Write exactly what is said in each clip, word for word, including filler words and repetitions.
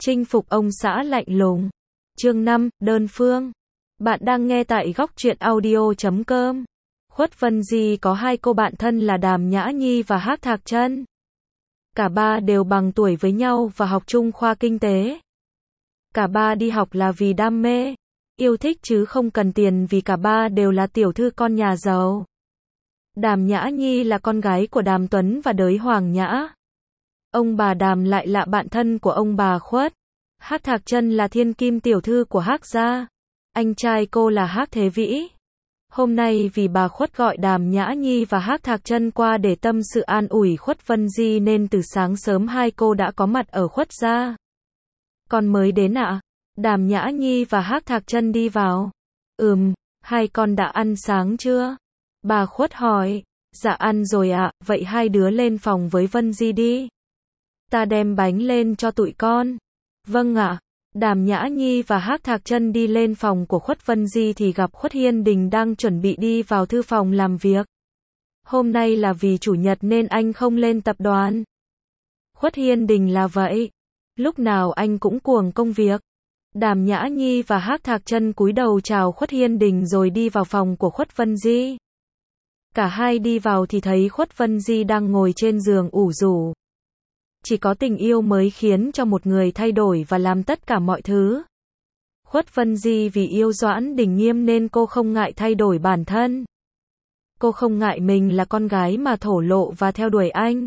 Chinh phục ông xã lạnh lùng. Chương năm, đơn phương. Bạn đang nghe tại góc truyện audio chấm com. Khuất Vân Di có hai cô bạn thân là Đàm Nhã Nhi và Hắc Thạc Chân. Cả ba đều bằng tuổi với nhau và học chung khoa kinh tế. Cả ba đi học là vì đam mê, yêu thích chứ không cần tiền vì cả ba đều là tiểu thư con nhà giàu. Đàm Nhã Nhi là con gái của Đàm Tuấn và Đới Hoàng Nhã. Ông bà Đàm lại là bạn thân của ông bà Khuất. Hắc Thạc Chân là thiên kim tiểu thư của Hắc gia. Anh trai cô là Hắc Thế Vĩ. Hôm nay vì bà Khuất gọi Đàm Nhã Nhi và Hắc Thạc Chân qua để tâm sự an ủi Khuất Vân Di nên từ sáng sớm hai cô đã có mặt ở Khuất gia. Con mới đến ạ? À? Đàm Nhã Nhi và Hắc Thạc Chân đi vào. Ừm, hai con đã ăn sáng chưa? Bà Khuất hỏi. Dạ ăn rồi ạ, à, vậy hai đứa lên phòng với Vân Di đi. Ta đem bánh lên cho tụi con. Vâng ạ. À. Đàm Nhã Nhi và Hắc Thạc Chân đi lên phòng của Khuất Vân Di thì gặp Khuất Hiên Đình đang chuẩn bị đi vào thư phòng làm việc. Hôm nay là vì chủ nhật nên anh không lên tập đoàn. Khuất Hiên Đình là vậy. Lúc nào anh cũng cuồng công việc. Đàm Nhã Nhi và Hắc Thạc Chân cúi đầu chào Khuất Hiên Đình rồi đi vào phòng của Khuất Vân Di. Cả hai đi vào thì thấy Khuất Vân Di đang ngồi trên giường ủ rũ. Chỉ có tình yêu mới khiến cho một người thay đổi và làm tất cả mọi thứ. Khuất Vân Di vì yêu Doãn Đình Nghiêm nên cô không ngại thay đổi bản thân. Cô không ngại mình là con gái mà thổ lộ và theo đuổi anh.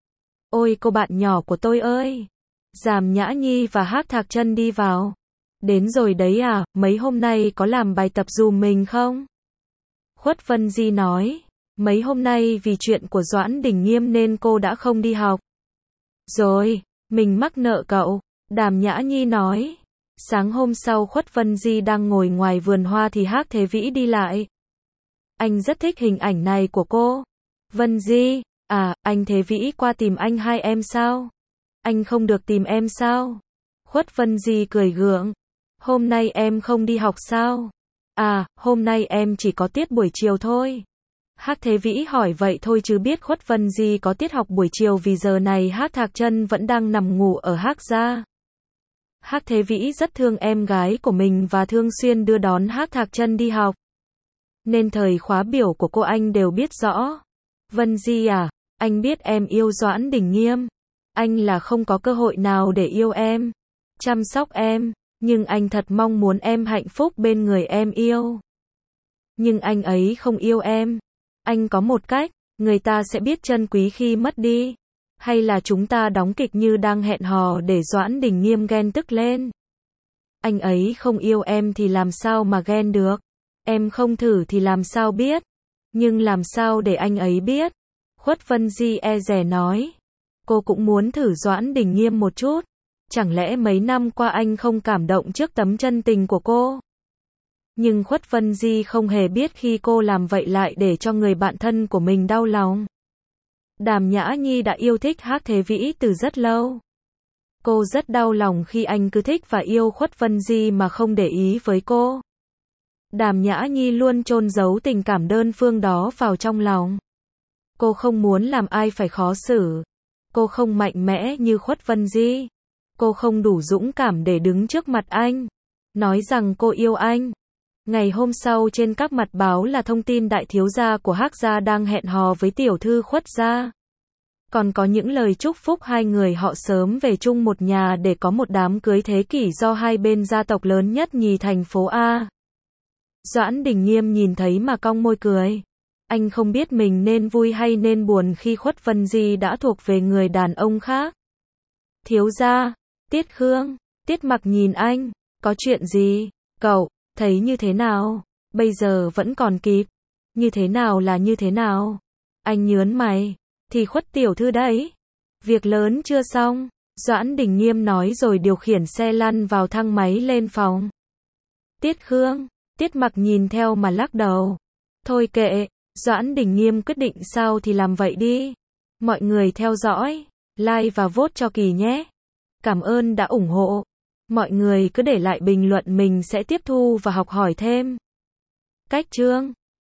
Ôi cô bạn nhỏ của tôi ơi! Đàm Nhã Nhi và Hắc Thạc Chân đi vào. Đến rồi đấy à, mấy hôm nay có làm bài tập dùm mình không? Khuất Vân Di nói. Mấy hôm nay vì chuyện của Doãn Đình Nghiêm nên cô đã không đi học. Rồi, mình mắc nợ cậu. Đàm Nhã Nhi nói. Sáng hôm sau Khuất Vân Di đang ngồi ngoài vườn hoa thì Hắc Thế Vĩ đi lại. Anh rất thích hình ảnh này của cô. Vân Di, à, anh Thế Vĩ qua tìm anh hai em sao? Anh không được tìm em sao? Khuất Vân Di cười gượng. Hôm nay em không đi học sao? À, hôm nay em chỉ có tiết buổi chiều thôi. Hắc Thế Vĩ hỏi vậy thôi chứ biết Khuất Vân Di có tiết học buổi chiều vì giờ này Hắc Thạc Chân vẫn đang nằm ngủ ở Hắc gia. Hắc Thế Vĩ rất thương em gái của mình và thường xuyên đưa đón Hắc Thạc Chân đi học. Nên thời khóa biểu của cô anh đều biết rõ. Vân Di à, anh biết em yêu Doãn Đình Nghiêm. Anh là không có cơ hội nào để yêu em, chăm sóc em, nhưng anh thật mong muốn em hạnh phúc bên người em yêu. Nhưng anh ấy không yêu em. Anh có một cách, người ta sẽ biết trân quý khi mất đi. Hay là chúng ta đóng kịch như đang hẹn hò để Doãn Đình Nghiêm ghen tức lên. Anh ấy không yêu em thì làm sao mà ghen được. Em không thử thì làm sao biết. Nhưng làm sao để anh ấy biết? Khuất Vân Di e dè nói. Cô cũng muốn thử Doãn Đình Nghiêm một chút. Chẳng lẽ mấy năm qua anh không cảm động trước tấm chân tình của cô? Nhưng Khuất Vân Di không hề biết khi cô làm vậy lại để cho người bạn thân của mình đau lòng. Đàm Nhã Nhi đã yêu thích Hắc Thế Vĩ từ rất lâu. Cô rất đau lòng khi anh cứ thích và yêu Khuất Vân Di mà không để ý với cô. Đàm Nhã Nhi luôn chôn giấu tình cảm đơn phương đó vào trong lòng. Cô không muốn làm ai phải khó xử. Cô không mạnh mẽ như Khuất Vân Di. Cô không đủ dũng cảm để đứng trước mặt anh, nói rằng cô yêu anh. Ngày hôm sau trên các mặt báo là thông tin đại thiếu gia của Hắc gia đang hẹn hò với tiểu thư Khuất gia. Còn có những lời chúc phúc hai người họ sớm về chung một nhà để có một đám cưới thế kỷ do hai bên gia tộc lớn nhất nhì thành phố A. Doãn Đình Nghiêm nhìn thấy mà cong môi cười. Anh không biết mình nên vui hay nên buồn khi Khuất Vân Di đã thuộc về người đàn ông khác. Thiếu gia, Tiết Khương, Tiết Mặc nhìn anh, có chuyện gì? Cậu, thấy như thế nào? Bây giờ vẫn còn kịp. Như thế nào là như thế nào? Anh nhớn mày, thì Khuất tiểu thư đấy. Việc lớn chưa xong, Doãn Đình Nghiêm nói rồi điều khiển xe lăn vào thang máy lên phòng. Tiết Khương, Tiết Mặc nhìn theo mà lắc đầu. Thôi kệ, Doãn Đình Nghiêm quyết định sao thì làm vậy đi. Mọi người theo dõi, like và vote cho Kỳ nhé. Cảm ơn đã ủng hộ. Mọi người cứ để lại bình luận mình sẽ tiếp thu và học hỏi thêm. Cách chương